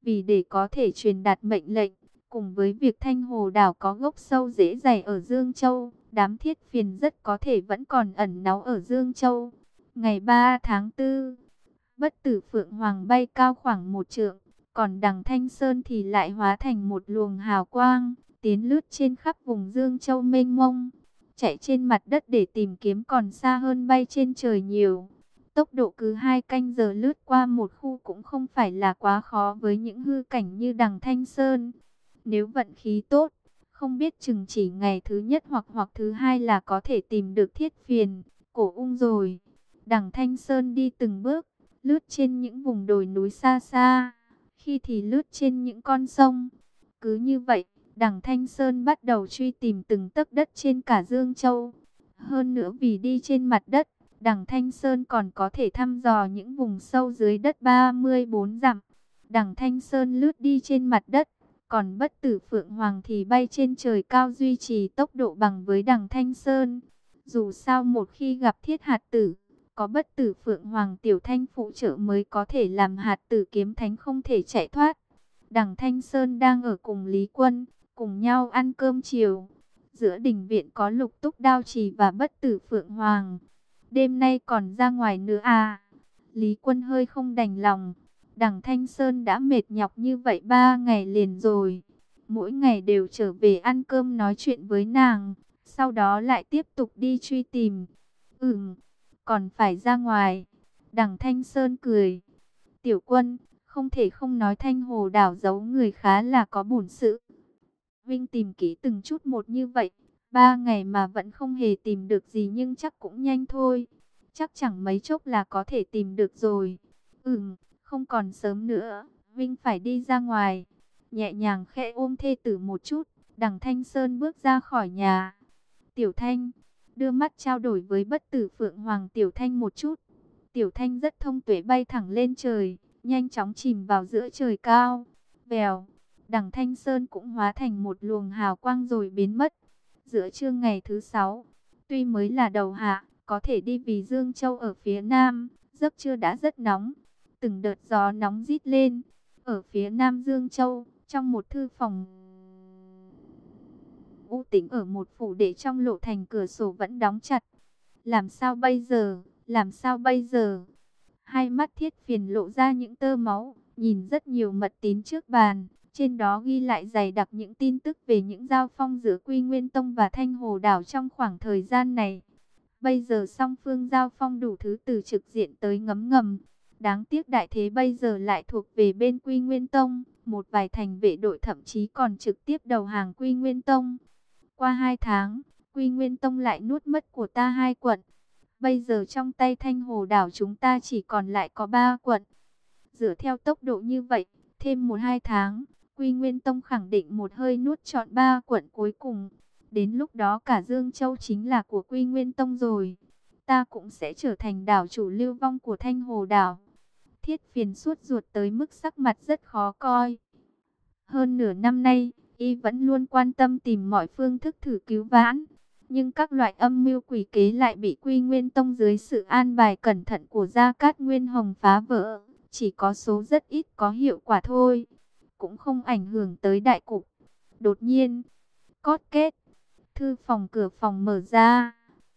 Vì để có thể truyền đạt mệnh lệnh, cùng với việc Thanh Hồ đảo có gốc sâu rễ dày ở Dương Châu, đám Thiết Phiền rất có thể vẫn còn ẩn náu ở Dương Châu. Ngày 3 tháng 4, Bất Tử Phượng Hoàng bay cao khoảng 1 trượng, còn đằng Thanh Sơn thì lại hóa thành một luồng hào quang, tiến lướt trên khắp vùng Dương Châu mênh mông. Chạy trên mặt đất để tìm kiếm còn xa hơn bay trên trời nhiều. Tốc độ cứ 2 canh giờ lướt qua một khu cũng không phải là quá khó với những hư cảnh như đằng Thanh Sơn. Nếu vận khí tốt, không biết chừng chỉ ngày thứ nhất hoặc thứ hai là có thể tìm được Thiết Phiền, Cổ Ung rồi. Đằng Thanh Sơn đi từng bước, lướt trên những vùng đồi núi xa xa, khi thì lướt trên những con sông. Cứ như vậy, đằng Thanh Sơn bắt đầu truy tìm từng tấc đất trên cả Dương Châu. Hơn nữa vì đi trên mặt đất, đằng Thanh Sơn còn có thể thăm dò những vùng sâu dưới đất 34 dặm. Đằng Thanh Sơn lướt đi trên mặt đất, còn Bất Tử Phượng Hoàng thì bay trên trời cao duy trì tốc độ bằng với đằng Thanh Sơn. Dù sao một khi gặp Thiết Hạt Tử, có Bất Tử Phượng Hoàng Tiểu Thanh phụ trợ mới có thể làm Hạt Tử kiếm thánh không thể chạy thoát. Đằng Thanh Sơn đang ở cùng Lý Quân, cùng nhau ăn cơm chiều. Giữa đình viện có Lục Túc Đao Trì và Bất Tử Phượng Hoàng. Đêm nay còn ra ngoài nữa à? Lý Quân hơi không đành lòng. Đằng Thanh Sơn đã mệt nhọc như vậy 3 ngày liền rồi. Mỗi ngày đều trở về ăn cơm nói chuyện với nàng, sau đó lại tiếp tục đi truy tìm. Còn phải ra ngoài. Đằng Thanh Sơn cười. Tiểu Quân, không thể không nói Thanh Hồ đảo giấu người khá là có bổn sự. Vinh tìm kỹ từng chút một như vậy, 3 ngày mà vẫn không hề tìm được gì nhưng chắc cũng nhanh thôi. Chắc chẳng mấy chốc là có thể tìm được rồi. Không còn sớm nữa, Vinh phải đi ra ngoài. Nhẹ nhàng khẽ ôm thê tử một chút, đằng Thanh Sơn bước ra khỏi nhà. Tiểu Thanh, đưa mắt trao đổi với Bất Tử Phượng Hoàng Tiểu Thanh một chút. Tiểu Thanh rất thông tuệ bay thẳng lên trời, nhanh chóng chìm vào giữa trời cao. Vèo, đằng Thanh Sơn cũng hóa thành một luồng hào quang rồi biến mất. Giữa trưa ngày thứ 6, tuy mới là đầu hạ, có thể đi vì Dương Châu ở phía nam, giấc trưa đã rất nóng. Từng đợt gió nóng rít lên. Ở phía nam Dương Châu, trong một thư phòng u tĩnh ở một phủ đệ trong lộ thành cửa sổ vẫn đóng chặt. Làm sao bây giờ? Làm sao bây giờ? Hai mắt Thiết Phiền lộ ra những tơ máu, nhìn rất nhiều mật tín trước bàn. Trên đó ghi lại dày đặc những tin tức về những giao phong giữa Quy Nguyên Tông và Thanh Hồ đảo trong khoảng thời gian này. Bây giờ song phương giao phong đủ thứ từ trực diện tới ngấm ngầm. Đáng tiếc đại thế bây giờ lại thuộc về bên Quy Nguyên Tông. Một vài thành vệ đội thậm chí còn trực tiếp đầu hàng Quy Nguyên Tông. Qua 2 tháng, Quy Nguyên Tông lại nuốt mất của ta 2 quận. Bây giờ trong tay Thanh Hồ đảo chúng ta chỉ còn lại có 3 quận. Dựa theo tốc độ như vậy, thêm 1-2 tháng, Quy Nguyên Tông khẳng định một hơi nuốt trọn 3 quận cuối cùng. Đến lúc đó cả Dương Châu chính là của Quy Nguyên Tông rồi. Ta cũng sẽ trở thành đảo chủ lưu vong của Thanh Hồ đảo. Thiết Phiền suốt ruột tới mức sắc mặt rất khó coi. Hơn nửa năm nay, y vẫn luôn quan tâm tìm mọi phương thức thử cứu vãn. Nhưng các loại âm mưu quỷ kế lại bị Quy Nguyên Tông dưới sự an bài cẩn thận của Gia Cát Nguyên Hồng phá vỡ. Chỉ có số rất ít có hiệu quả thôi. Cũng không ảnh hưởng tới đại cục. Đột nhiên, cót két, thư phòng cửa phòng mở ra.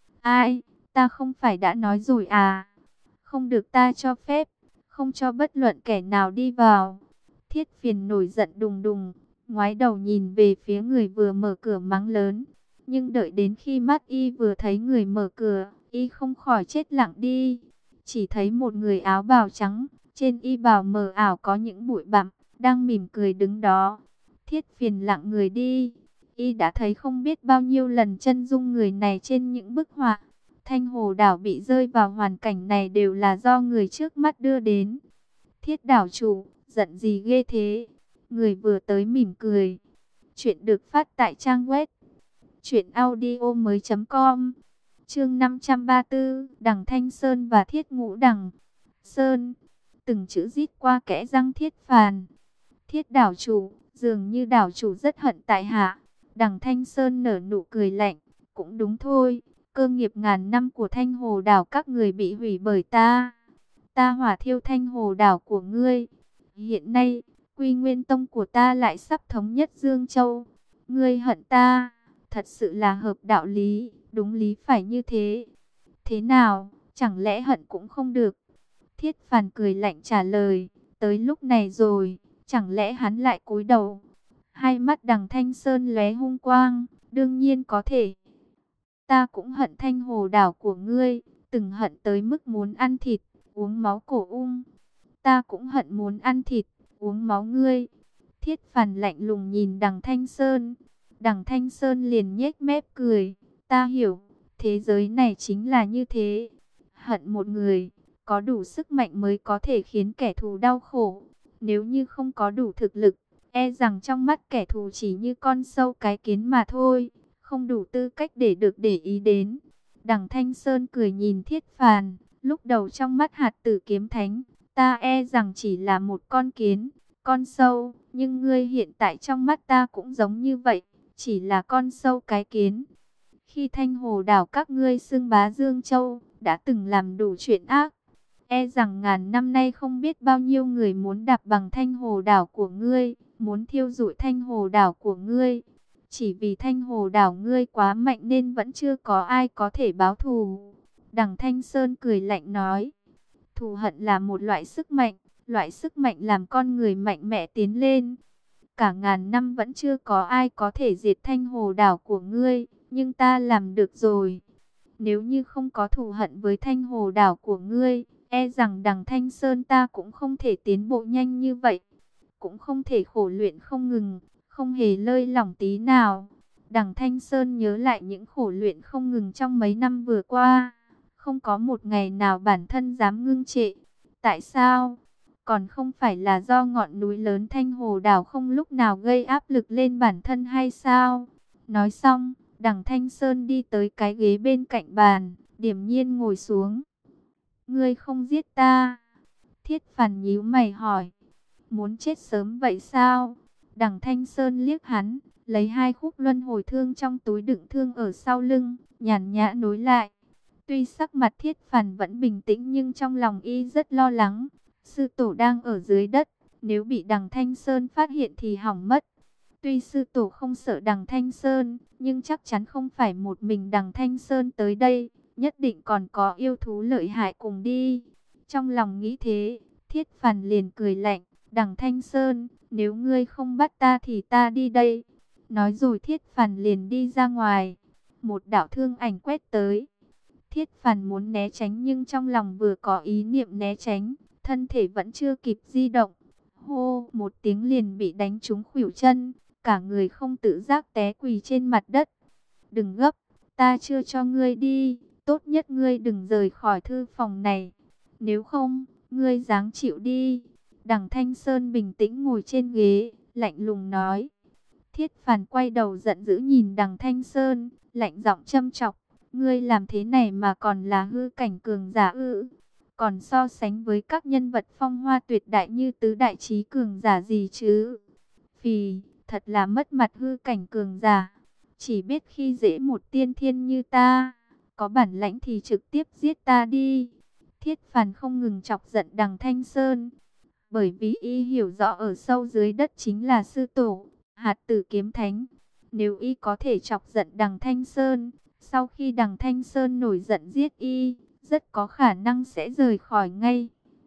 Ai, ta không phải đã nói rồi à? Không được ta cho phép, không cho bất luận kẻ nào đi vào. Thiết Phiền nổi giận đùng đùng, ngoái đầu nhìn về phía người vừa mở cửa mắng lớn. Nhưng đợi đến khi mắt y vừa thấy người mở cửa, y không khỏi chết lặng đi. Chỉ thấy một người áo bào trắng, trên y bào mờ ảo có những bụi bặm, đang mỉm cười đứng đó. Thiết Phiền lặng người đi. Y đã thấy không biết bao nhiêu lần chân dung người này trên những bức họa. Thanh Hồ đảo bị rơi vào hoàn cảnh này đều là do người trước mắt đưa đến. Thiết đảo chủ, giận gì ghê thế? Người vừa tới mỉm cười. Chuyện được phát tại trang web truyệnaudiomoi.com. Chương 534, Đằng Thanh Sơn và Thiết Ngũ Đằng. Sơn, từng chữ rít qua kẽ răng Thiết Phàn. Thiết đảo chủ, dường như đảo chủ rất hận tại hạ. Đằng Thanh Sơn nở nụ cười lạnh, cũng đúng thôi, cơ nghiệp ngàn năm của Thanh Hồ đảo các người bị hủy bởi ta. Ta hỏa thiêu Thanh Hồ đảo của ngươi. Hiện nay, Quy Nguyên Tông của ta lại sắp thống nhất Dương Châu. Ngươi hận ta, thật sự là hợp đạo lý, đúng lý phải như thế. Thế nào, chẳng lẽ hận cũng không được? Thiết Phàn cười lạnh trả lời, tới lúc này rồi, chẳng lẽ hắn lại cúi đầu? Hai mắt Đằng Thanh Sơn lóe hung quang, đương nhiên có thể. Ta cũng hận Thanh Hồ đảo của ngươi, từng hận tới mức muốn ăn thịt, uống máu cổ ung. Ta cũng hận muốn ăn thịt, uống máu ngươi. Thiết Phàn lạnh lùng nhìn Đằng Thanh Sơn. Đằng Thanh Sơn liền nhếch mép cười. Ta hiểu, thế giới này chính là như thế. Hận một người, có đủ sức mạnh mới có thể khiến kẻ thù đau khổ. Nếu như không có đủ thực lực, e rằng trong mắt kẻ thù chỉ như con sâu cái kiến mà thôi, không đủ tư cách để được để ý đến. Đằng Thanh Sơn cười nhìn Thiết Phàn, lúc đầu trong mắt Hạt Tử Kiếm Thánh, ta e rằng chỉ là một con kiến, con sâu, nhưng ngươi hiện tại trong mắt ta cũng giống như vậy, chỉ là con sâu cái kiến. Khi Thanh Hồ đảo các ngươi xưng bá Dương Châu, đã từng làm đủ chuyện ác. E rằng ngàn năm nay không biết bao nhiêu người muốn đạp bằng Thanh Hồ đảo của ngươi, muốn thiêu rụi Thanh Hồ đảo của ngươi. Chỉ vì Thanh Hồ đảo ngươi quá mạnh nên vẫn chưa có ai có thể báo thù. Đằng Thanh Sơn cười lạnh nói, thù hận là một loại sức mạnh làm con người mạnh mẽ tiến lên. Cả ngàn năm vẫn chưa có ai có thể diệt Thanh Hồ đảo của ngươi, nhưng ta làm được rồi. Nếu như không có thù hận với Thanh Hồ đảo của ngươi, e rằng Đằng Thanh Sơn ta cũng không thể tiến bộ nhanh như vậy, cũng không thể khổ luyện không ngừng, không hề lơi lỏng tí nào. Đằng Thanh Sơn nhớ lại những khổ luyện không ngừng trong mấy năm vừa qua, không có một ngày nào bản thân dám ngưng trệ. Tại sao? Còn không phải là do ngọn núi lớn Thanh Hồ đảo không lúc nào gây áp lực lên bản thân hay sao? Nói xong, Đằng Thanh Sơn đi tới cái ghế bên cạnh bàn, điềm nhiên ngồi xuống. Ngươi không giết ta? Thiết Phàn nhíu mày hỏi. Muốn chết sớm vậy sao? Đằng Thanh Sơn liếc hắn, lấy hai khúc luân hồi thương trong túi đựng thương ở sau lưng, nhàn nhã nối lại. Tuy sắc mặt Thiết Phàn vẫn bình tĩnh nhưng trong lòng y rất lo lắng. Sư tổ đang ở dưới đất, nếu bị Đằng Thanh Sơn phát hiện thì hỏng mất. Tuy sư tổ không sợ Đằng Thanh Sơn, nhưng chắc chắn không phải một mình Đằng Thanh Sơn tới đây, nhất định còn có yêu thú lợi hại cùng đi. Trong lòng nghĩ thế, Thiết Phàn liền cười lạnh, Đằng Thanh Sơn, nếu ngươi không bắt ta thì ta đi đây. Nói rồi Thiết Phàn liền đi ra ngoài. Một đạo thương ảnh quét tới. Thiết Phàn muốn né tránh nhưng trong lòng vừa có ý niệm né tránh, thân thể vẫn chưa kịp di động. Hô, một tiếng liền bị đánh trúng khuỷu chân, cả người không tự giác té quỳ trên mặt đất. Đừng gấp, ta chưa cho ngươi đi, tốt nhất ngươi đừng rời khỏi thư phòng này. Nếu không, ngươi giáng chịu đi. Đằng Thanh Sơn bình tĩnh ngồi trên ghế, lạnh lùng nói. Thiết Phàn quay đầu giận dữ nhìn Đằng Thanh Sơn, lạnh giọng châm chọc. Ngươi làm thế này mà còn là hư cảnh cường giả ư? Còn so sánh với các nhân vật phong hoa tuyệt đại như tứ đại trí cường giả gì chứ? Phì, thật là mất mặt hư cảnh cường giả. Chỉ biết khi dễ một tiên thiên như ta, có bản lãnh thì trực tiếp giết ta đi. Thiết Phàn không ngừng chọc giận Đằng Thanh Sơn, bởi vì y hiểu rõ ở sâu dưới đất chính là sư tổ, Hạt Tử Kiếm Thánh. Nếu y có thể chọc giận Đằng Thanh Sơn, sau khi Đằng Thanh Sơn nổi giận giết y, rất có khả năng sẽ rời khỏi ngay.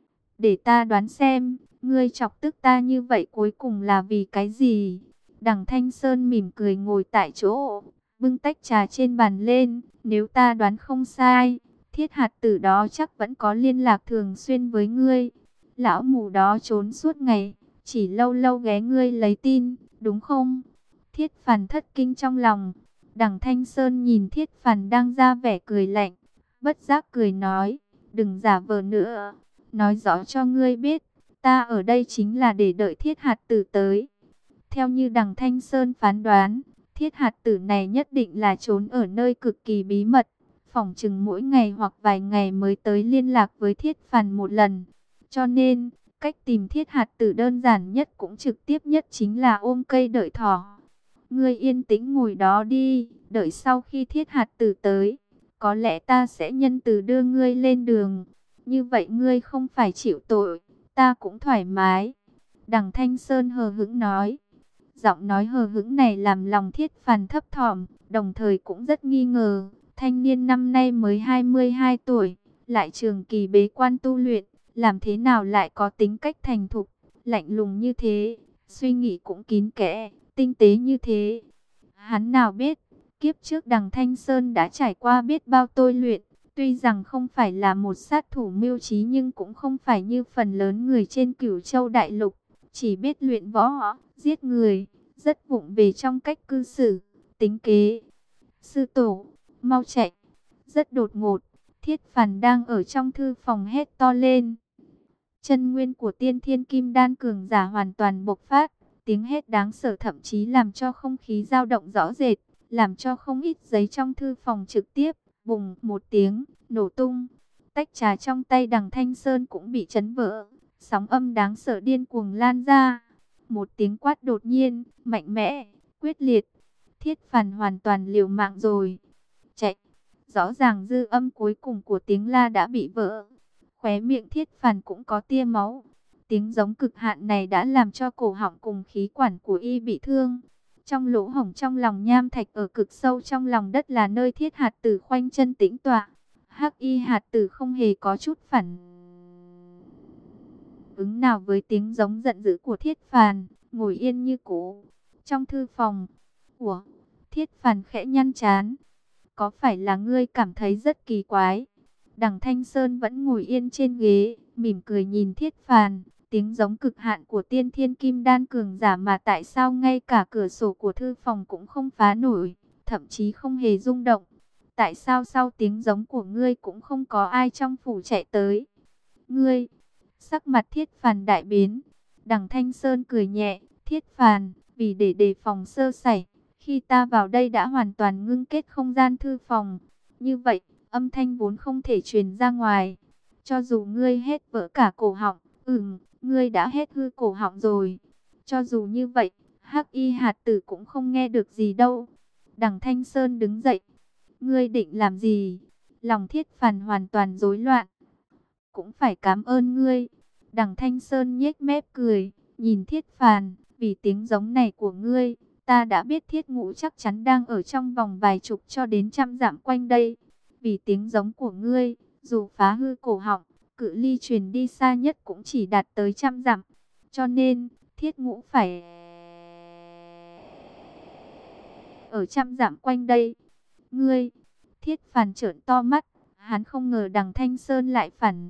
Để ta đoán xem, ngươi chọc tức ta như vậy cuối cùng là vì cái gì? Đằng Thanh Sơn mỉm cười ngồi tại chỗ, bưng tách trà trên bàn lên. Nếu ta đoán không sai, Thiết Hạt Tử đó chắc vẫn có liên lạc thường xuyên với ngươi. Lão mù đó trốn suốt ngày, chỉ lâu lâu ghé ngươi lấy tin, đúng không? Thiết Phàn thất kinh trong lòng. Đằng Thanh Sơn nhìn Thiết Phàn đang ra vẻ cười lạnh, bất giác cười nói, đừng giả vờ nữa, nói rõ cho ngươi biết, ta ở đây chính là để đợi Thiết Hạt Tử tới. Theo như Đằng Thanh Sơn phán đoán, Thiết Hạt Tử này nhất định là trốn ở nơi cực kỳ bí mật, phỏng chừng mỗi ngày hoặc vài ngày mới tới liên lạc với Thiết Phàn một lần. Cho nên, cách tìm Thiết Hạt Tử đơn giản nhất cũng trực tiếp nhất chính là ôm cây đợi thỏ. Ngươi yên tĩnh ngồi đó đi, đợi sau khi Thiết Hạt Tử tới, có lẽ ta sẽ nhân từ đưa ngươi lên đường. Như vậy ngươi không phải chịu tội, ta cũng thoải mái. Đằng Thanh Sơn hờ hững nói. Giọng nói hờ hững này làm lòng Thiết Phàn thấp thỏm, đồng thời cũng rất nghi ngờ. Thanh niên năm nay mới 22 tuổi, lại trường kỳ bế quan tu luyện, làm thế nào lại có tính cách thành thục, lạnh lùng như thế, suy nghĩ cũng kín kẽ, tinh tế như thế. Hắn nào biết, kiếp trước Đằng Thanh Sơn đã trải qua biết bao tôi luyện, tuy rằng không phải là một sát thủ mưu trí nhưng cũng không phải như phần lớn người trên Cửu Châu Đại Lục, chỉ biết luyện võ, giết người, rất vụng về trong cách cư xử, tính kế. Sư tổ, mau chạy. Rất đột ngột, Thiết Phàn đang ở trong thư phòng hét to lên. Chân nguyên của Tiên Thiên Kim Đan cường giả hoàn toàn bộc phát, tiếng hét đáng sợ thậm chí làm cho không khí dao động rõ rệt, làm cho không ít giấy trong thư phòng trực tiếp bùng một tiếng nổ tung. Tách trà trong tay Đằng Thanh Sơn cũng bị chấn vỡ, sóng âm đáng sợ điên cuồng lan ra. Một tiếng quát đột nhiên, mạnh mẽ, quyết liệt. Thiết Phàn hoàn toàn liều mạng rồi. Chạy. Rõ ràng dư âm cuối cùng của tiếng la đã bị vỡ. Khóe miệng Thiết Phàn cũng có tia máu. Tiếng giống cực hạn này đã làm cho cổ họng cùng khí quản của y bị thương. Trong lỗ hổng trong lòng nham thạch ở cực sâu trong lòng đất là nơi Thiết Hạt Tử khoanh chân tĩnh tọa. Hắc Y Hạt Tử không hề có chút phản ứng nào với tiếng giống giận dữ của Thiết Phàn, ngồi yên như cũ. Trong thư phòng, ủa, Thiết Phàn khẽ nhăn trán. Có phải là ngươi cảm thấy rất kỳ quái? Đằng Thanh Sơn vẫn ngồi yên trên ghế, mỉm cười nhìn Thiết Phàn. Tiếng giống cực hạn của Tiên Thiên Kim Đan cường giả mà tại sao ngay cả cửa sổ của thư phòng cũng không phá nổi, thậm chí không hề rung động. Tại sao sau tiếng giống của ngươi cũng không có ai trong phủ chạy tới? Ngươi, sắc mặt Thiết Phàn đại biến. Đằng Thanh Sơn cười nhẹ, Thiết Phàn, vì để đề phòng sơ sẩy, khi ta vào đây đã hoàn toàn ngưng kết không gian thư phòng. Như vậy, âm thanh vốn không thể truyền ra ngoài. Cho dù ngươi hết vỡ cả cổ họng, ngươi đã hết hư cổ họng rồi. Cho dù như vậy, Hắc Y Hạt Tử cũng không nghe được gì đâu. Đằng Thanh Sơn đứng dậy. Ngươi định làm gì? Lòng Thiết Phàn hoàn toàn rối loạn. Cũng phải cảm ơn ngươi. Đằng Thanh Sơn nhếch mép cười, nhìn Thiết Phàn, vì tiếng giống này của ngươi, ta đã biết Thiết Ngũ chắc chắn đang ở trong vòng vài chục cho đến trăm dặm quanh đây. Vì tiếng giống của ngươi, dù phá hư cổ họng, cự ly truyền đi xa nhất cũng chỉ đạt tới trăm dặm. Cho nên, Thiết Ngũ phải ở trăm dặm quanh đây. Ngươi, Thiết Phàn trợn to mắt, hắn không ngờ Đằng Thanh Sơn lại phản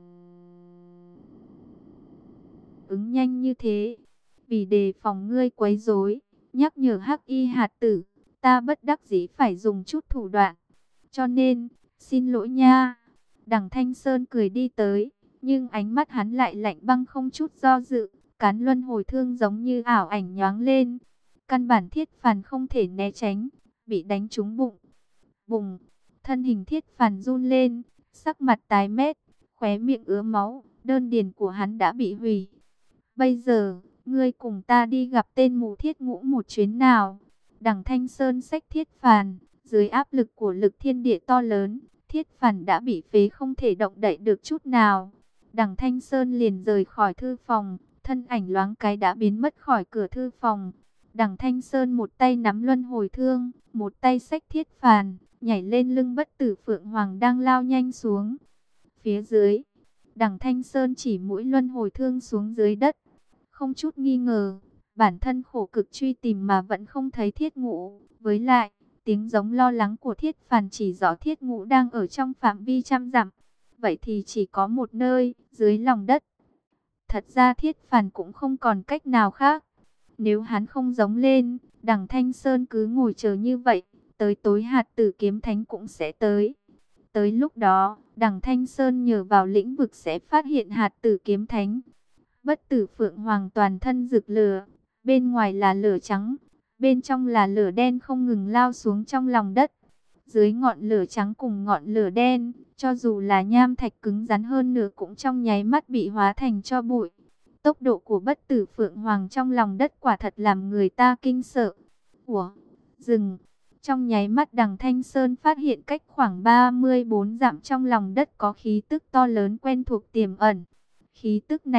ứng nhanh như thế. Vì đề phòng ngươi quấy rối, nhắc nhở Hắc Y Hạt Tử, ta bất đắc dĩ phải dùng chút thủ đoạn. Cho nên, xin lỗi nha. Đằng Thanh Sơn cười đi tới, nhưng ánh mắt hắn lại lạnh băng không chút do dự. Cán luân hồi thương giống như ảo ảnh nhoáng lên. Căn bản Thiết Phàn không thể né tránh, bị đánh trúng bụng. Bùng, thân hình Thiết Phàn run lên, sắc mặt tái mét, khóe miệng ứa máu, đơn điền của hắn đã bị hủy. Bây giờ, ngươi cùng ta đi gặp tên mù Thiết Ngũ một chuyến nào. Đằng Thanh Sơn xách Thiết Phàn, dưới áp lực của lực thiên địa to lớn, Thiết Phàn đã bị phế không thể động đậy được chút nào. Đằng Thanh Sơn liền rời khỏi thư phòng, thân ảnh loáng cái đã biến mất khỏi cửa thư phòng. Đằng Thanh Sơn một tay nắm luân hồi thương, một tay xách Thiết Phàn, nhảy lên lưng Bất Tử Phượng Hoàng đang lao nhanh xuống. Phía dưới, Đằng Thanh Sơn chỉ mũi luân hồi thương xuống dưới đất. Không chút nghi ngờ, bản thân khổ cực truy tìm mà vẫn không thấy Thiết Ngũ. Với lại, tiếng giống lo lắng của Thiết Phàn chỉ rõ Thiết Ngũ đang ở trong phạm vi trăm dặm. Vậy thì chỉ có một nơi, dưới lòng đất. Thật ra Thiết Phàn cũng không còn cách nào khác. Nếu hắn không giống lên, Đằng Thanh Sơn cứ ngồi chờ như vậy, tới tối Hạt Tử Kiếm Thánh cũng sẽ tới. Tới lúc đó, Đằng Thanh Sơn nhờ vào lĩnh vực sẽ phát hiện Hạt Tử Kiếm Thánh. Bất Tử Phượng Hoàng toàn thân rực lửa, bên ngoài là lửa trắng, bên trong là lửa đen không ngừng lao xuống trong lòng đất. Dưới ngọn lửa trắng cùng ngọn lửa đen, cho dù là nham thạch cứng rắn hơn nữa cũng trong nháy mắt bị hóa thành tro bụi. Tốc độ của Bất Tử Phượng Hoàng trong lòng đất quả thật làm người ta kinh sợ. Ủa, dừng. Trong nháy mắt Đằng Thanh Sơn phát hiện cách khoảng 34 dặm trong lòng đất có khí tức to lớn quen thuộc tiềm ẩn. Khí tức này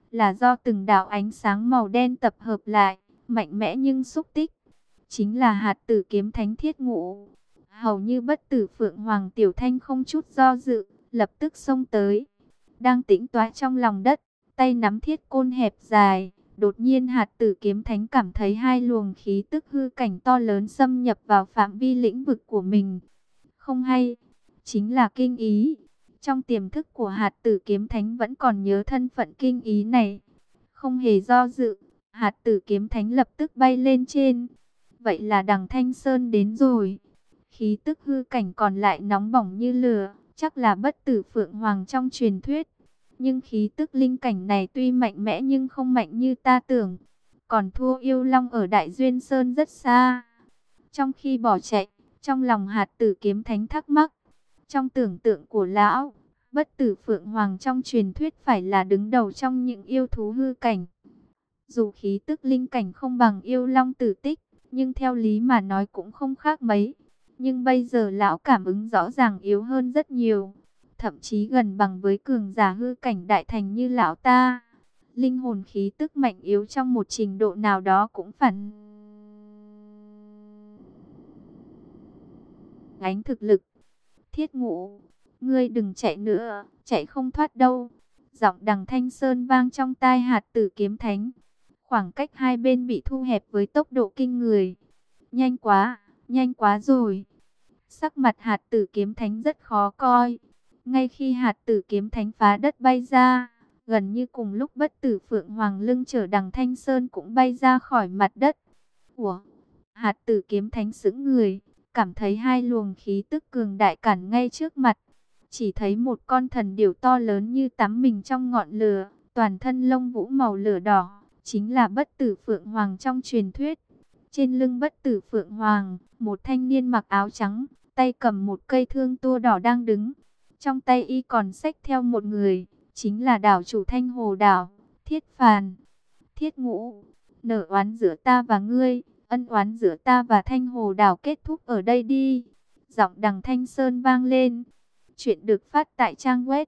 là do từng đạo ánh sáng màu đen tập hợp lại, mạnh mẽ nhưng xúc tích, chính là hạt tử kiếm thánh Thiết Ngũ. Hầu như Bất Tử Phượng Hoàng Tiểu Thanh không chút do dự, lập tức xông tới. Đang tĩnh tọa trong lòng đất, tay nắm thiết côn hẹp dài, đột nhiên hạt tử kiếm thánh cảm thấy hai luồng khí tức hư cảnh to lớn xâm nhập vào phạm vi lĩnh vực của mình. Không hay, chính là kinh ý. Trong tiềm thức của hạt tử kiếm thánh vẫn còn nhớ thân phận kinh ý này. Không hề do dự, hạt tử kiếm thánh lập tức bay lên trên. Vậy là đằng Thanh Sơn đến rồi. Khí tức hư cảnh còn lại nóng bỏng như lửa, chắc là Bất Tử Phượng Hoàng trong truyền thuyết. Nhưng khí tức linh cảnh này tuy mạnh mẽ nhưng không mạnh như ta tưởng, còn thua yêu long ở Đại Duyên Sơn rất xa. Trong khi bỏ chạy, trong lòng hạt tử kiếm thánh thắc mắc. Trong tưởng tượng của lão, Bất Tử Phượng Hoàng trong truyền thuyết phải là đứng đầu trong những yêu thú hư cảnh. Dù khí tức linh cảnh không bằng yêu long tử tích, nhưng theo lý mà nói cũng không khác mấy. Nhưng bây giờ lão cảm ứng rõ ràng yếu hơn rất nhiều, thậm chí gần bằng với cường giả hư cảnh đại thành như lão ta. Linh hồn khí tức mạnh yếu trong một trình độ nào đó cũng phản ánh thực lực. Thiết Ngũ, ngươi đừng chạy nữa, chạy không thoát đâu. Giọng đằng Thanh Sơn vang trong tai hạt tử kiếm thánh. Khoảng cách hai bên bị thu hẹp với tốc độ kinh người. Nhanh quá rồi. Sắc mặt hạt tử kiếm thánh rất khó coi. Ngay khi hạt tử kiếm thánh phá đất bay ra, gần như cùng lúc Bất Tử Phượng Hoàng lưng chở đằng Thanh Sơn cũng bay ra khỏi mặt đất. Ủa? Hạt tử kiếm thánh sững người, cảm thấy hai luồng khí tức cường đại cản ngay trước mặt. Chỉ thấy một con thần điểu to lớn như tắm mình trong ngọn lửa, toàn thân lông vũ màu lửa đỏ, chính là Bất Tử Phượng Hoàng trong truyền thuyết. Trên lưng Bất Tử Phượng Hoàng, một thanh niên mặc áo trắng, tay cầm một cây thương tua đỏ đang đứng. Trong tay y còn xách theo một người, chính là đảo chủ Thanh Hồ Đảo, Thiết Phàn. Thiết Ngũ, nợ oán giữa ta và ngươi, ân oán giữa ta và Thanh Hồ Đảo kết thúc ở đây đi. Giọng đằng Thanh Sơn vang lên. Chuyện được phát tại trang web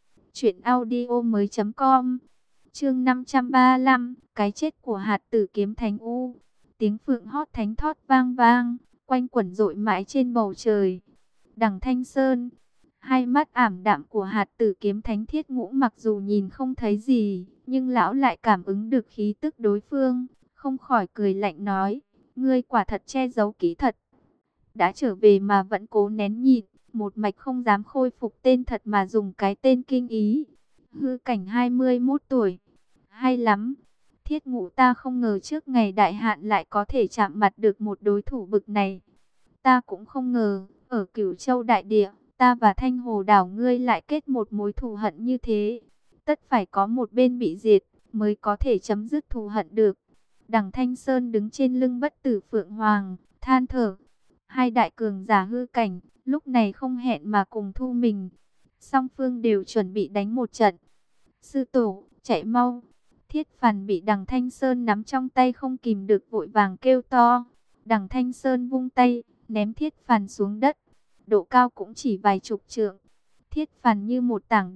truyệnaudiomoi.com. Chương 535, cái chết của hạt tử kiếm thánh U. Tiếng phượng hót thánh thót vang vang, quanh quẩn dội mãi trên bầu trời. Đằng Thanh Sơn, hai mắt ảm đạm của hạt tử kiếm thánh Thiết Ngũ mặc dù nhìn không thấy gì, nhưng lão lại cảm ứng được khí tức đối phương, không khỏi cười lạnh nói, ngươi quả thật che giấu kỹ thật. Đã trở về mà vẫn cố nén nhịn, một mạch không dám khôi phục tên thật mà dùng cái tên kinh ý. Hư cảnh 21 tuổi, hay lắm. Thiết Ngũ, ta không ngờ trước ngày đại hạn lại có thể chạm mặt được một đối thủ bực này. Ta cũng không ngờ, ở Cửu Châu đại địa, ta và Thanh Hồ Đảo ngươi lại kết một mối thù hận như thế. Tất phải có một bên bị diệt, mới có thể chấm dứt thù hận được. Đằng Thanh Sơn đứng trên lưng Bất Tử Phượng Hoàng, than thở. Hai đại cường giả hư cảnh, lúc này không hẹn mà cùng thu mình. Song phương đều chuẩn bị đánh một trận. Sư tổ, chạy mau. Thiết Phàn bị đằng Thanh Sơn nắm trong tay không kìm được vội vàng kêu to. Đằng Thanh Sơn vung tay, ném Thiết Phàn xuống đất. Độ cao cũng chỉ vài chục trượng. Thiết Phàn như một tảng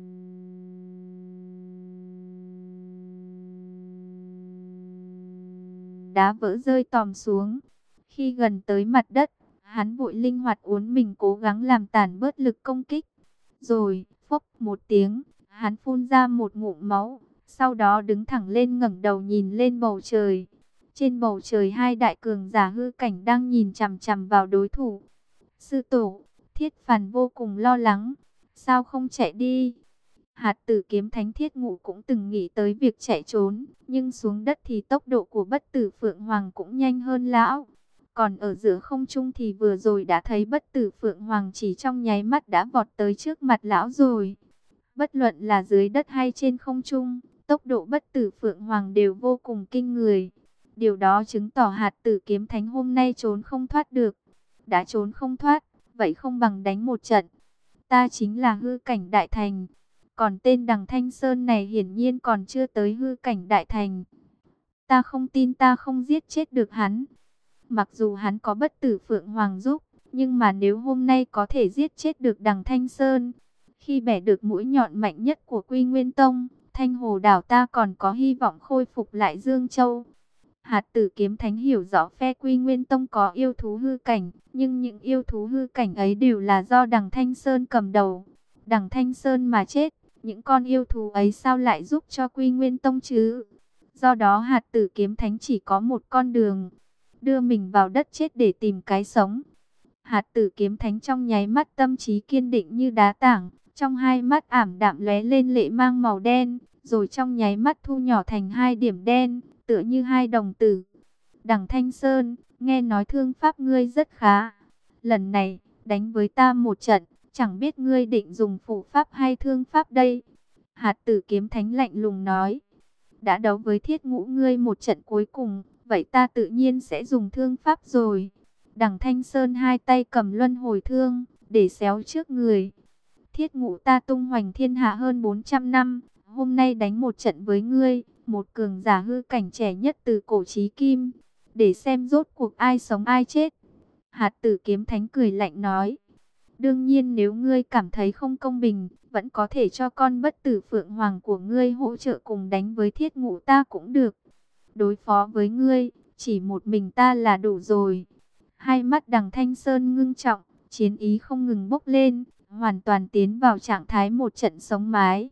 đá vỡ rơi tòm xuống. Khi gần tới mặt đất, hắn vội linh hoạt uốn mình cố gắng làm tản bớt lực công kích. Rồi, phốc một tiếng, hắn phun ra một ngụm máu. Sau đó đứng thẳng lên ngẩng đầu nhìn lên bầu trời. Trên bầu trời hai đại cường giả hư cảnh đang nhìn chằm chằm vào đối thủ. Sư tổ, Thiết Phàn vô cùng lo lắng. Sao không chạy đi? Hạt tử kiếm thánh Thiết Ngũ cũng từng nghĩ tới việc chạy trốn. Nhưng xuống đất thì tốc độ của Bất Tử Phượng Hoàng cũng nhanh hơn lão. Còn ở giữa không trung thì vừa rồi đã thấy Bất Tử Phượng Hoàng chỉ trong nháy mắt đã vọt tới trước mặt lão rồi. Bất luận là dưới đất hay trên không trung, tốc độ Bất Tử Phượng Hoàng đều vô cùng kinh người. Điều đó chứng tỏ hạt tử kiếm thánh hôm nay trốn không thoát được. Đã trốn không thoát, vậy không bằng đánh một trận. Ta chính là hư cảnh đại thành. Còn tên đằng Thanh Sơn này hiển nhiên còn chưa tới hư cảnh đại thành. Ta không tin ta không giết chết được hắn. Mặc dù hắn có Bất Tử Phượng Hoàng giúp, nhưng mà nếu hôm nay có thể giết chết được đằng Thanh Sơn, khi bẻ được mũi nhọn mạnh nhất của Quy Nguyên Tông, Thanh Hồ Đảo ta còn có hy vọng khôi phục lại Dương Châu. Hạt Tử Kiếm Thánh hiểu rõ phe Quy Nguyên Tông có yêu thú hư cảnh, nhưng những yêu thú hư cảnh ấy đều là do Đằng Thanh Sơn cầm đầu. Đằng Thanh Sơn mà chết, những con yêu thú ấy sao lại giúp cho Quy Nguyên Tông chứ? Do đó Hạt Tử Kiếm Thánh chỉ có một con đường, đưa mình vào đất chết để tìm cái sống. Hạt Tử Kiếm Thánh trong nháy mắt tâm trí kiên định như đá tảng, trong hai mắt ảm đạm lóe lên lệ mang màu đen, rồi trong nháy mắt thu nhỏ thành hai điểm đen, tựa như hai đồng tử. Đằng Thanh Sơn, nghe nói thương pháp ngươi rất khá. Lần này, đánh với ta một trận, chẳng biết ngươi định dùng phụ pháp hay thương pháp đây. Hạt Tử Kiếm Thánh lạnh lùng nói, đã đấu với Thiết Ngũ ngươi một trận cuối cùng, vậy ta tự nhiên sẽ dùng thương pháp rồi. Đằng Thanh Sơn hai tay cầm luân hồi thương, để xéo trước người. Thiết Ngũ ta tung hoành thiên hạ hơn 400 năm, hôm nay đánh một trận với ngươi, một cường giả hư cảnh trẻ nhất từ cổ chí kim, để xem rốt cuộc ai sống ai chết. Hạt Tử Kiếm Thánh cười lạnh nói, đương nhiên nếu ngươi cảm thấy không công bình, vẫn có thể cho con bất tử Phượng Hoàng của ngươi hỗ trợ cùng đánh với Thiết Ngũ ta cũng được. Đối phó với ngươi, chỉ một mình ta là đủ rồi. Hai mắt Đằng Thanh Sơn ngưng trọng, chiến ý không ngừng bốc lên, hoàn toàn tiến vào trạng thái một trận sống mái.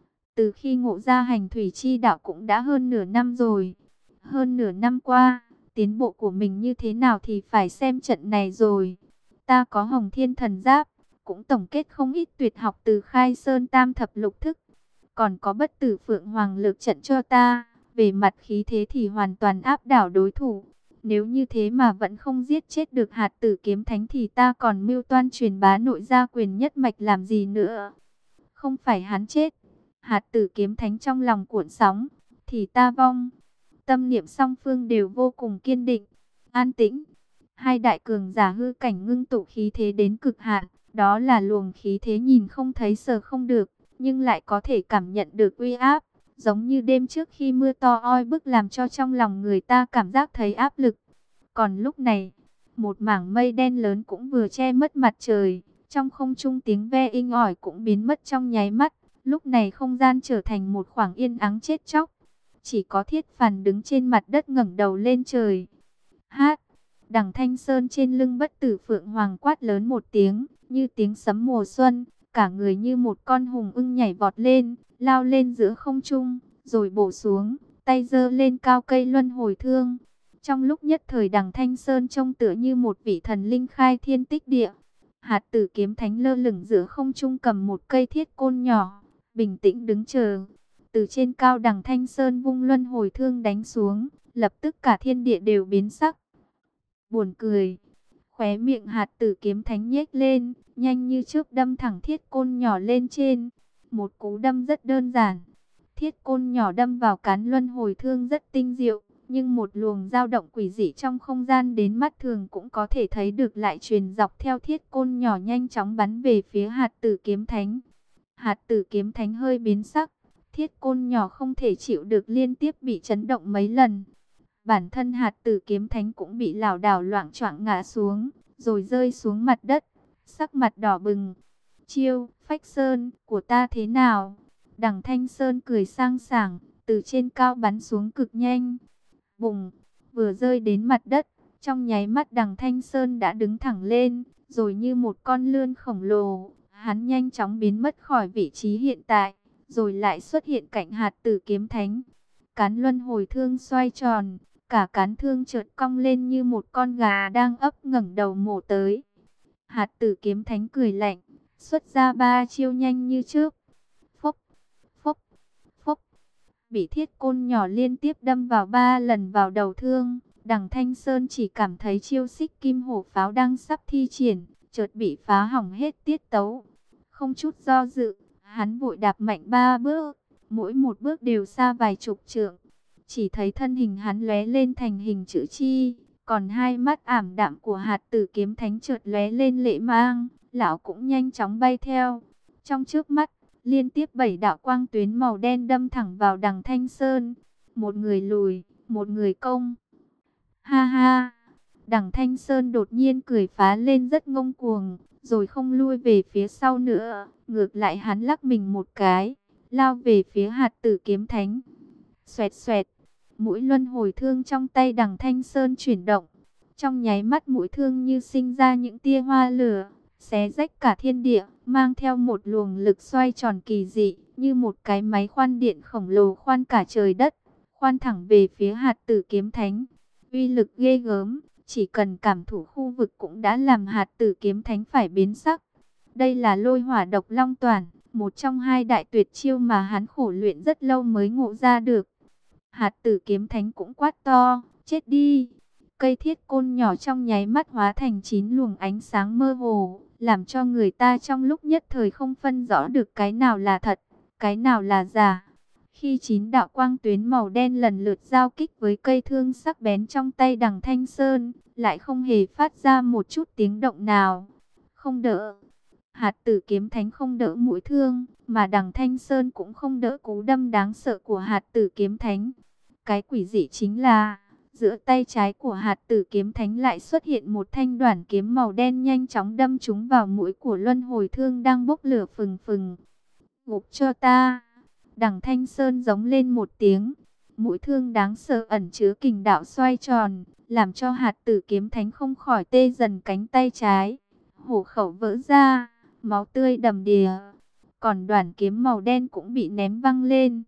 Từ khi ngộ ra hành thủy chi đạo cũng đã hơn nửa năm rồi. Hơn nửa năm qua, tiến bộ của mình như thế nào thì phải xem trận này rồi. Ta có Hồng Thiên Thần Giáp, cũng tổng kết không ít tuyệt học từ Khai Sơn Tam Thập Lục Thức. Còn có bất tử Phượng Hoàng lực trận cho ta, về mặt khí thế thì hoàn toàn áp đảo đối thủ. Nếu như thế mà vẫn không giết chết được Hạt Tử Kiếm Thánh thì ta còn mưu toan truyền bá nội gia quyền nhất mạch làm gì nữa. Không phải hắn chết, Hạt Tử Kiếm Thánh trong lòng cuộn sóng, thì ta vong. Tâm niệm song phương đều vô cùng kiên định, an tĩnh. Hai đại cường giả hư cảnh ngưng tụ khí thế đến cực hạn, đó là luồng khí thế nhìn không thấy sờ không được, nhưng lại có thể cảm nhận được uy áp, giống như đêm trước khi mưa to oi bức làm cho trong lòng người ta cảm giác thấy áp lực. Còn lúc này, một mảng mây đen lớn cũng vừa che mất mặt trời, trong không trung tiếng ve inh ỏi cũng biến mất trong nháy mắt. Lúc này không gian trở thành một khoảng yên ắng chết chóc. Chỉ có Thiết Phàn đứng trên mặt đất ngẩng đầu lên trời. Hát, Đằng Thanh Sơn trên lưng bất tử Phượng Hoàng quát lớn một tiếng, như tiếng sấm mùa xuân, cả người như một con hùng ưng nhảy vọt lên, lao lên giữa không trung, rồi bổ xuống, tay giơ lên cao cây luân hồi thương. Trong lúc nhất thời Đằng Thanh Sơn trông tựa như một vị thần linh khai thiên tích địa. Hạt Tử Kiếm Thánh lơ lửng giữa không trung cầm một cây thiết côn nhỏ, bình tĩnh đứng chờ. Từ trên cao Đằng Thanh Sơn vung luân hồi thương đánh xuống, lập tức cả thiên địa đều biến sắc. Buồn cười, khóe miệng Hạt Tử Kiếm Thánh nhếch lên, nhanh như chớp đâm thẳng thiết côn nhỏ lên trên. Một cú đâm rất đơn giản, thiết côn nhỏ đâm vào cán luân hồi thương rất tinh diệu, nhưng một luồng dao động quỷ dị trong không gian đến mắt thường cũng có thể thấy được lại truyền dọc theo thiết côn nhỏ nhanh chóng bắn về phía Hạt Tử Kiếm Thánh. Hạt Tử Kiếm Thánh hơi biến sắc, thiết côn nhỏ không thể chịu được liên tiếp bị chấn động mấy lần. Bản thân Hạt Tử Kiếm Thánh cũng bị lảo đảo loạng choạng ngã xuống, rồi rơi xuống mặt đất, sắc mặt đỏ bừng. Chiêu, Phách Sơn, của ta thế nào? Đằng Thanh Sơn cười sang sảng, từ trên cao bắn xuống cực nhanh. Bùng, vừa rơi đến mặt đất, trong nháy mắt Đằng Thanh Sơn đã đứng thẳng lên, rồi như một con lươn khổng lồ, hắn nhanh chóng biến mất khỏi vị trí hiện tại, rồi lại xuất hiện cạnh Hạt Tử Kiếm Thánh. Cán luân hồi thương xoay tròn, cả cán thương chợt cong lên như một con gà đang ấp ngẩng đầu mổ tới. Hạt Tử Kiếm Thánh cười lạnh, xuất ra ba chiêu nhanh như chớp. Phốc, phốc, phốc. Bị thiết côn nhỏ liên tiếp đâm vào 3 lần vào đầu thương. Đằng Thanh Sơn chỉ cảm thấy chiêu xích kim hổ pháo đang sắp thi triển, chợt bị phá hỏng hết tiết tấu. Không chút do dự, hắn vội đạp mạnh 3 bước, mỗi một bước đều xa vài chục trượng. Chỉ thấy thân hình hắn lóe lên thành hình chữ chi, còn hai mắt ảm đạm của Hạt Tử Kiếm Thánh chợt lóe lên lệ mang, lão cũng nhanh chóng bay theo. Trong chớp mắt, liên tiếp 7 đạo quang tuyến màu đen đâm thẳng vào Đằng Thanh Sơn. Một người lùi, một người công. Ha ha! Đằng Thanh Sơn đột nhiên cười phá lên rất ngông cuồng, rồi không lui về phía sau nữa. Ngược lại hắn lắc mình một cái, lao về phía hạt tử kiếm thánh. Xoẹt xoẹt, mũi luân hồi thương trong tay Đằng Thanh Sơn chuyển động. Trong nháy mắt mũi thương như sinh ra những tia hoa lửa, xé rách cả thiên địa, mang theo một luồng lực xoay tròn kỳ dị, như một cái máy khoan điện khổng lồ khoan cả trời đất, khoan thẳng về phía hạt tử kiếm thánh. Uy lực ghê gớm, chỉ cần cảm thụ khu vực cũng đã làm hạt tử kiếm thánh phải biến sắc. Đây là lôi hỏa độc long toàn, một trong hai đại tuyệt chiêu mà hắn khổ luyện rất lâu mới ngộ ra được. Hạt tử kiếm thánh cũng quát to, chết đi. Cây thiết côn nhỏ trong nháy mắt hóa thành 9 luồng ánh sáng mơ hồ, làm cho người ta trong lúc nhất thời không phân rõ được cái nào là thật, cái nào là giả. Khi 9 đạo quang tuyến màu đen lần lượt giao kích với cây thương sắc bén trong tay Đằng Thanh Sơn, lại không hề phát ra một chút tiếng động nào. Không đỡ. Hạt tử kiếm thánh không đỡ mũi thương, mà Đằng Thanh Sơn cũng không đỡ cú đâm đáng sợ của hạt tử kiếm thánh. Cái quỷ dị chính là, giữa tay trái của hạt tử kiếm thánh lại xuất hiện một thanh đoản kiếm màu đen nhanh chóng đâm trúng vào mũi của luân hồi thương đang bốc lửa phừng phừng. Gục cho ta! Đằng Thanh Sơn giống lên một tiếng. Mũi thương đáng sợ ẩn chứa kình đạo xoay tròn, làm cho hạt tử kiếm thánh không khỏi tê dần cánh tay trái. Hổ khẩu vỡ ra, máu tươi đầm đìa. Còn đoản kiếm màu đen cũng bị ném văng lên.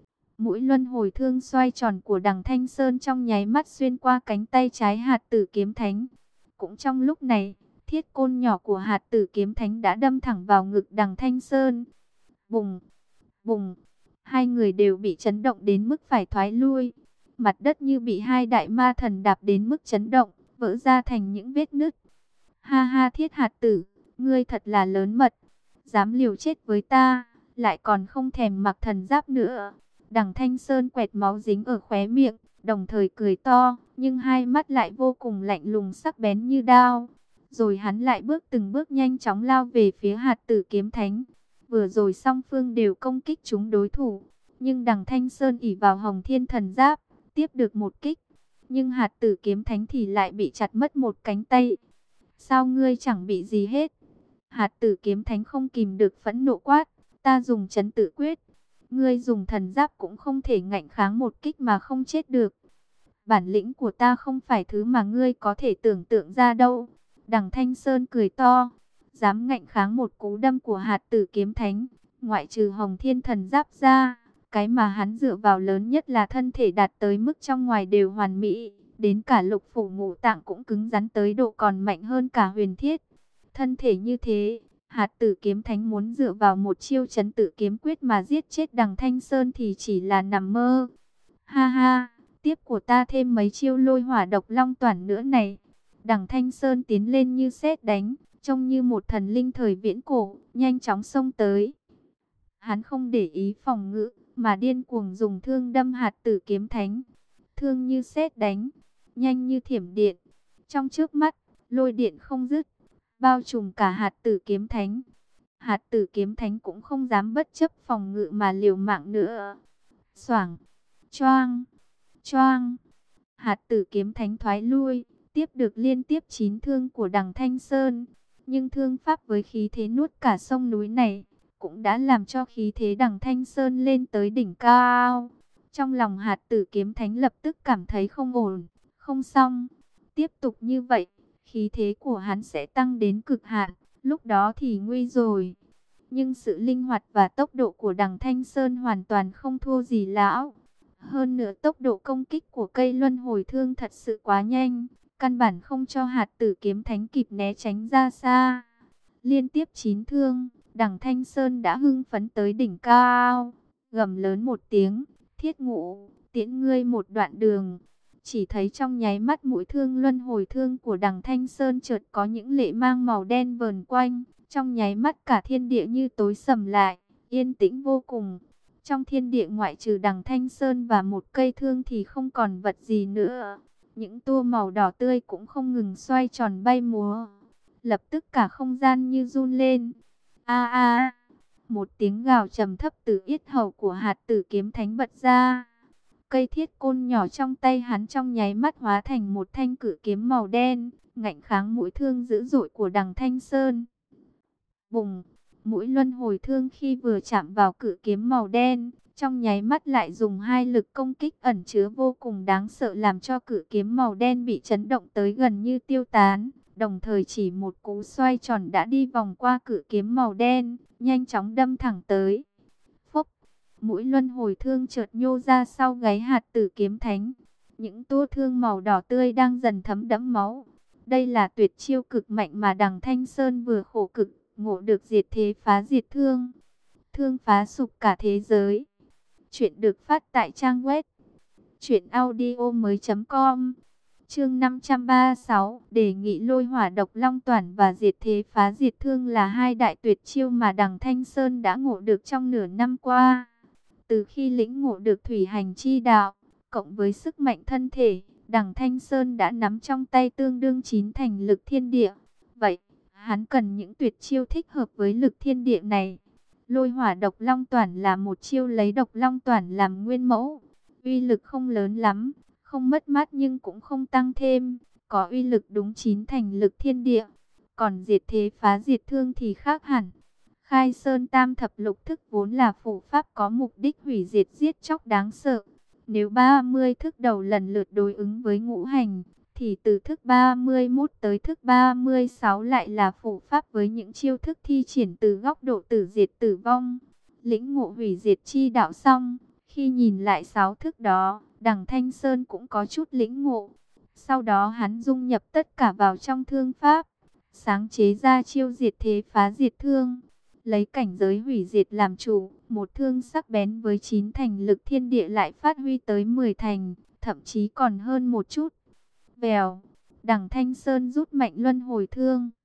Mũi luân hồi thương xoay tròn của Đằng Thanh Sơn trong nháy mắt xuyên qua cánh tay trái hạt tử kiếm thánh. Cũng trong lúc này, thiết côn nhỏ của hạt tử kiếm thánh đã đâm thẳng vào ngực Đằng Thanh Sơn. Bùng, bùng, hai người đều bị chấn động đến mức phải thoái lui. Mặt đất như bị hai đại ma thần đạp đến mức chấn động, vỡ ra thành những vết nứt. Ha ha, thiết hạt tử, ngươi thật là lớn mật, dám liều chết với ta, lại còn không thèm mặc thần giáp nữa. Đằng Thanh Sơn quẹt máu dính ở khóe miệng, đồng thời cười to, nhưng hai mắt lại vô cùng lạnh lùng sắc bén như đao. Rồi hắn lại bước từng bước nhanh chóng lao về phía hạt tử kiếm thánh. Vừa rồi song phương đều công kích chúng đối thủ, nhưng Đằng Thanh Sơn ỷ vào Hồng Thiên Thần Giáp, tiếp được một kích. Nhưng hạt tử kiếm thánh thì lại bị chặt mất một cánh tay. Sao ngươi chẳng bị gì hết? Hạt tử kiếm thánh không kìm được phẫn nộ quát, ta dùng trấn tự quyết. Ngươi dùng thần giáp cũng không thể ngạnh kháng một kích mà không chết được. Bản lĩnh của ta không phải thứ mà ngươi có thể tưởng tượng ra đâu. Đằng Thanh Sơn cười to, dám ngạnh kháng một cú đâm của hạt tử kiếm thánh, ngoại trừ Hồng Thiên Thần Giáp ra, cái mà hắn dựa vào lớn nhất là thân thể đạt tới mức trong ngoài đều hoàn mỹ, đến cả lục phủ ngũ tạng cũng cứng rắn tới độ còn mạnh hơn cả huyền thiết. Thân thể như thế, hạt tử kiếm thánh muốn dựa vào một chiêu trấn tự kiếm quyết mà giết chết Đằng Thanh Sơn thì chỉ là nằm mơ. Ha ha, tiếp của ta thêm mấy chiêu lôi hỏa độc long toàn nữa này. Đằng Thanh Sơn tiến lên như sét đánh, trông như một thần linh thời viễn cổ, nhanh chóng xông tới. Hắn không để ý phòng ngự, mà điên cuồng dùng thương đâm hạt tử kiếm thánh. Thương như sét đánh, nhanh như thiểm điện. Trong chớp mắt, lôi điện không dứt, bao trùm cả hạt tử kiếm thánh. Hạt tử kiếm thánh cũng không dám bất chấp phòng ngự mà liều mạng nữa. Xoảng, choang, choang. Hạt tử kiếm thánh thoái lui, tiếp được liên tiếp 9 thương của Đằng Thanh Sơn. Nhưng thương pháp với khí thế nuốt cả sông núi này, cũng đã làm cho khí thế Đằng Thanh Sơn lên tới đỉnh cao. Trong lòng hạt tử kiếm thánh lập tức cảm thấy không ổn, không xong. Tiếp tục như vậy, khí thế của hắn sẽ tăng đến cực hạn, lúc đó thì nguy rồi. Nhưng sự linh hoạt và tốc độ của Đằng Thanh Sơn hoàn toàn không thua gì lão. Hơn nữa tốc độ công kích của cây luân hồi thương thật sự quá nhanh, căn bản không cho hạt tử kiếm thánh kịp né tránh ra xa. Liên tiếp 9 thương, Đằng Thanh Sơn đã hưng phấn tới đỉnh cao, gầm lớn một tiếng, thiết ngũ, tiễn ngươi một đoạn đường. Chỉ thấy trong nháy mắt mũi thương luân hồi thương của Đằng Thanh Sơn chợt có những lệ mang màu đen vờn quanh, trong nháy mắt cả thiên địa như tối sầm lại, yên tĩnh vô cùng. Trong thiên địa ngoại trừ Đằng Thanh Sơn và một cây thương thì không còn vật gì nữa. Những tua màu đỏ tươi cũng không ngừng xoay tròn bay múa. Lập tức cả không gian như run lên. A a, một tiếng gào trầm thấp từ yết hầu của hạt tử kiếm thánh bật ra. Cây thiết côn nhỏ trong tay hắn trong nháy mắt hóa thành một thanh cự kiếm màu đen, ngạnh kháng mũi thương dữ dội của Đằng Thanh Sơn. Bùng, Mũi luân hồi thương khi vừa chạm vào cự kiếm màu đen, trong nháy mắt lại dùng hai lực công kích ẩn chứa vô cùng đáng sợ làm cho cự kiếm màu đen bị chấn động tới gần như tiêu tán. Đồng thời chỉ một cú xoay tròn đã đi vòng qua cự kiếm màu đen, nhanh chóng đâm thẳng tới. Phốc, mũi luân hồi thương chợt nhô ra sau gáy hạt tử kiếm thánh. Những tua thương màu đỏ tươi đang dần thấm đẫm máu. Đây là tuyệt chiêu cực mạnh mà Đằng Thanh Sơn vừa khổ cực ngộ được diệt thế phá diệt thương. Thương phá sụp cả thế giới. Chuyện được phát tại trang web truyệnaudiomoi.com. Chương 536, đề nghị lôi hỏa độc long toản và diệt thế phá diệt thương là hai đại tuyệt chiêu mà Đằng Thanh Sơn đã ngộ được trong nửa năm qua. Từ khi lĩnh ngộ được thủy hành chi đạo, cộng với sức mạnh thân thể, Đằng Thanh Sơn đã nắm trong tay tương đương 9 thành lực thiên địa. Vậy, hắn cần những tuyệt chiêu thích hợp với lực thiên địa này. Lôi hỏa độc long toản là một chiêu lấy độc long toản làm nguyên mẫu. Uy lực không lớn lắm, không mất mát nhưng cũng không tăng thêm, có uy lực đúng 9 thành lực thiên địa. Còn diệt thế phá diệt thương thì khác hẳn. Khai Sơn Tam Thập Lục thức vốn là phù pháp có mục đích hủy diệt giết chóc đáng sợ. Nếu 30 thức đầu lần lượt đối ứng với ngũ hành, thì từ thức 31 tới thức 36 lại là phù pháp với những chiêu thức thi triển từ góc độ tử diệt tử vong. Lĩnh ngộ hủy diệt chi đạo xong, khi nhìn lại 6 thức đó, Đằng Thanh Sơn cũng có chút lĩnh ngộ. Sau đó hắn dung nhập tất cả vào trong thương pháp, sáng chế ra chiêu diệt thế phá diệt thương. Lấy cảnh giới hủy diệt làm chủ, một thương sắc bén với 9 thành lực thiên địa lại phát huy tới 10 thành, thậm chí còn hơn một chút. Vèo, Đằng Thanh Sơn rút mạnh luân hồi thương.